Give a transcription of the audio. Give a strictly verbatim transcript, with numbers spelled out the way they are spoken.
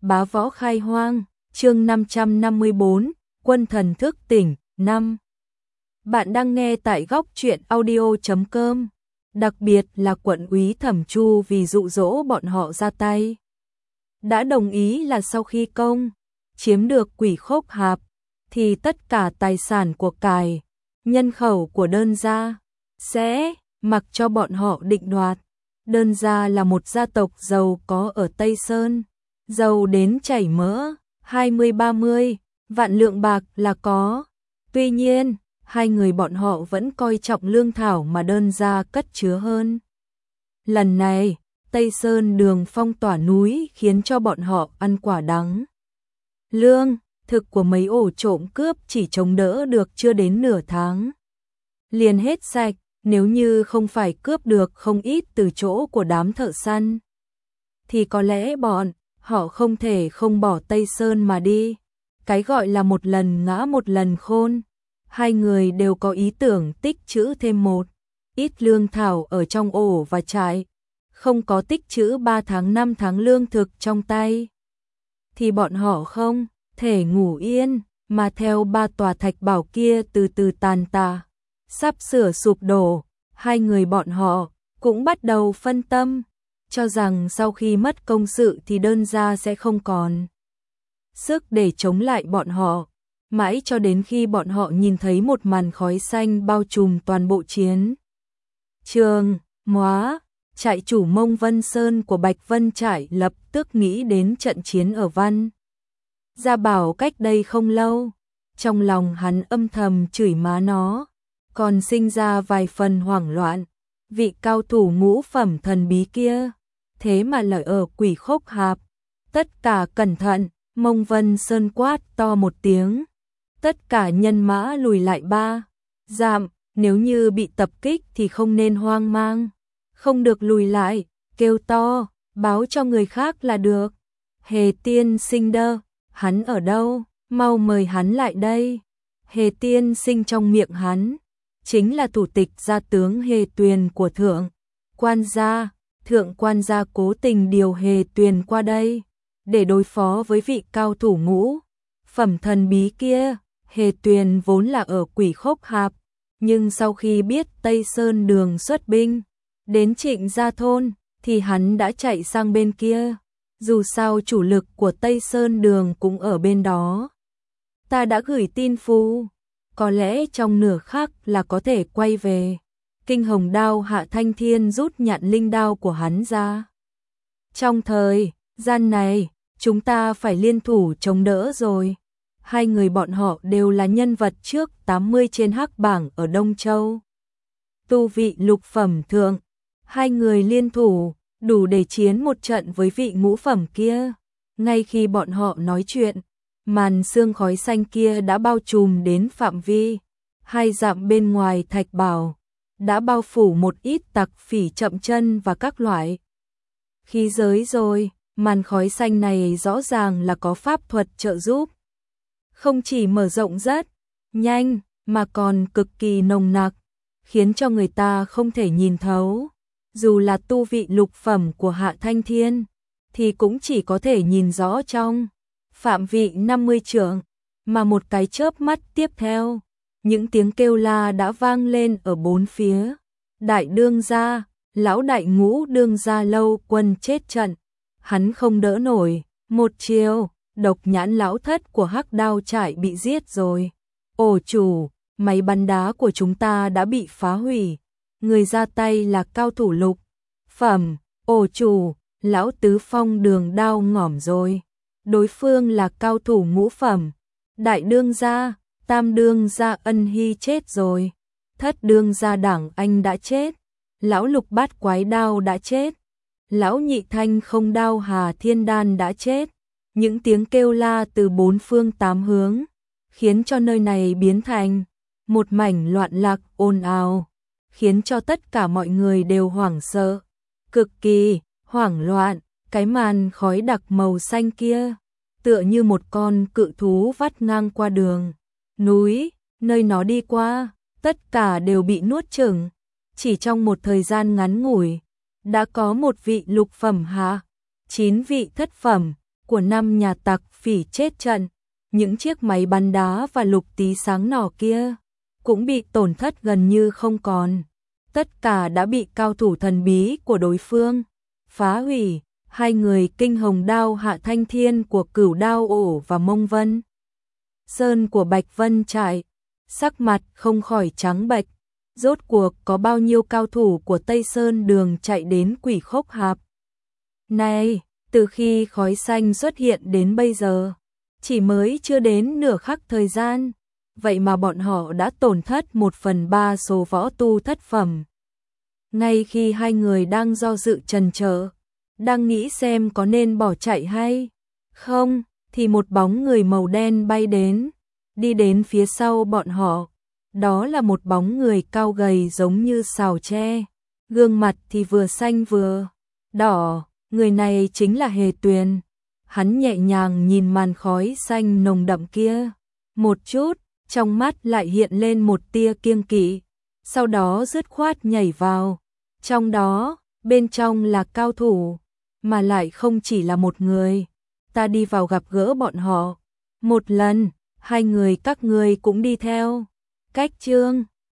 Bá võ khai hoang, chương năm trăm năm mươi bốn, quân thần thức tỉnh, năm. Bạn đang nghe tại góc truyện audio chấm com. Đặc biệt là quận úy Thẩm Chu vì dụ dỗ bọn họ ra tay. Đã đồng ý là sau khi công, chiếm được Quỷ Khốc Hạp, thì tất cả tài sản của cải, nhân khẩu của đơn gia, sẽ mặc cho bọn họ định đoạt. Đơn gia là một gia tộc giàu có ở Tây Sơn, giàu đến chảy mỡ, hai mươi ba mươi vạn lượng bạc là có. Tuy nhiên, hai người bọn họ vẫn coi trọng lương thảo mà đơn gia cất chứa hơn. Lần này, Tây Sơn đường phong tỏa núi khiến cho bọn họ ăn quả đắng. Lương thực của mấy ổ trộm cướp chỉ chống đỡ được chưa đến nửa tháng. Liền hết sạch, nếu như không phải cướp được không ít từ chỗ của đám thợ săn, thì có lẽ bọn họ không thể không bỏ Tây Sơn mà đi. Cái gọi là một lần ngã một lần khôn. Hai người đều có ý tưởng tích trữ thêm một ít lương thảo ở trong ổ và trại. Không có tích trữ ba tháng năm tháng lương thực trong tay, thì bọn họ không thể ngủ yên, mà theo ba tòa thạch bảo kia từ từ tàn tạ, sắp sửa sụp đổ. Hai người bọn họ cũng bắt đầu phân tâm, cho rằng sau khi mất công sự thì đơn gia sẽ không còn sức để chống lại bọn họ. Mãi cho đến khi bọn họ nhìn thấy một màn khói xanh bao trùm toàn bộ chiến trường, Móa, trại chủ Mông Vân Sơn của Bạch Vân trại lập tức nghĩ đến trận chiến ở Văn Gia Bảo cách đây không lâu. Trong lòng hắn âm thầm chửi má nó, còn sinh ra vài phần hoảng loạn. Vị cao thủ ngũ phẩm thần bí kia, thế mà lại ở Quỷ Khốc Hạp. Tất cả cẩn thận, Mông Vân Sơn quát to một tiếng. Tất cả nhân mã lùi lại ba dặm, nếu như bị tập kích thì không nên hoang mang, không được lùi lại, kêu to, báo cho người khác là được. Hề tiên sinh đơ, hắn ở đâu, mau mời hắn lại đây. Hề tiên sinh trong miệng hắn chính là thủ tịch gia tướng Hề Tuyền của Thượng Quan gia. Thượng Quan gia cố tình điều Hề Tuyền qua đây để đối phó với vị cao thủ ngũ phẩm thần bí kia. Hề Tuyền vốn là ở Quỷ Khốc Hạp, nhưng sau khi biết Tây Sơn đường xuất binh đến Trịnh Gia thôn thì hắn đã chạy sang bên kia. Dù sao chủ lực của Tây Sơn đường cũng ở bên đó. Ta đã gửi tin phù, có lẽ trong nửa khắc là có thể quay về. Kinh Hồng Đao Hạ Thanh Thiên rút nhạn linh đao của hắn ra. Trong thời gian này, chúng ta phải liên thủ chống đỡ rồi. Hai người bọn họ đều là nhân vật trước tám mươi trên hắc bảng ở Đông Châu. Tu vị lục phẩm thượng, hai người liên thủ đủ để chiến một trận với vị ngũ phẩm kia. Ngay khi bọn họ nói chuyện, màn sương khói xanh kia đã bao trùm đến phạm vi hai dặm bên ngoài thạch bảo, đã bao phủ một ít tặc phỉ chậm chân và các loại khí giới rồi. Màn khói xanh này rõ ràng là có pháp thuật trợ giúp, không chỉ mở rộng rất nhanh mà còn cực kỳ nồng nặc, khiến cho người ta không thể nhìn thấu. Dù là tu vị lục phẩm của Hạ Thanh Thiên thì cũng chỉ có thể nhìn rõ trong phạm vị năm mươi trượng, mà một cái chớp mắt tiếp theo, những tiếng kêu la đã vang lên ở bốn phía. Đại đương gia, lão đại ngũ đương gia Lâu Quân chết trận, hắn không đỡ nổi, một chiều, độc nhãn lão thất của Hắc Đao trại bị giết rồi. Ổ chủ, máy bắn đá của chúng ta đã bị phá hủy, người ra tay là cao thủ lục phẩm. Ổ chủ, lão tứ phong đường đao ngỏm rồi, đối phương là cao thủ ngũ phẩm. Đại đương gia, tam đương gia Ân Hy chết rồi, thất đương gia Đảng Anh đã chết, lão lục bát quái đao đã chết, lão nhị thanh không đao Hà Thiên Đan đã chết. Những tiếng kêu la từ bốn phương tám hướng khiến cho nơi này biến thành một mảnh loạn lạc ồn ào, khiến cho tất cả mọi người đều hoảng sợ, cực kỳ hoảng loạn. Cái màn khói đặc màu xanh kia tựa như một con cự thú vắt ngang qua đường núi, nơi nó đi qua, tất cả đều bị nuốt chửng. Chỉ trong một thời gian ngắn ngủi, đã có một vị lục phẩm hạ, chín vị thất phẩm của năm nhà tặc phỉ chết trận, những chiếc máy bắn đá và lục tí sáng nỏ kia cũng bị tổn thất gần như không còn. Tất cả đã bị cao thủ thần bí của đối phương phá hủy. Hai người kinh hồng đao Hạ Thanh Thiên của Cửu Đao Ổ và Mông Vân Sơn của Bạch Vân Trại, sắc mặt không khỏi trắng bệch. Rốt cuộc có bao nhiêu cao thủ của Tây Sơn Đường chạy đến Quỷ Khốc Hạp này, từ khi khói xanh xuất hiện đến bây giờ, chỉ mới chưa đến nửa khắc thời gian, vậy mà bọn họ đã tổn thất một phần ba số võ tu thất phẩm. Ngay khi hai người đang do dự chần chờ, đang nghĩ xem có nên bỏ chạy hay không, thì một bóng người màu đen bay đến, đi đến phía sau bọn họ. Đó là một bóng người cao gầy giống như sào tre, gương mặt thì vừa xanh vừa đỏ, người này chính là Hề Tuyền. Hắn nhẹ nhàng nhìn màn khói xanh nồng đậm kia, một chút, trong mắt lại hiện lên một tia kiêng kỵ, sau đó dứt khoát nhảy vào. Trong đó, bên trong là cao thủ, mà lại không chỉ là một người. Ta đi vào gặp gỡ bọn họ một lần, hai người các ngươi cũng đi theo. Cách chương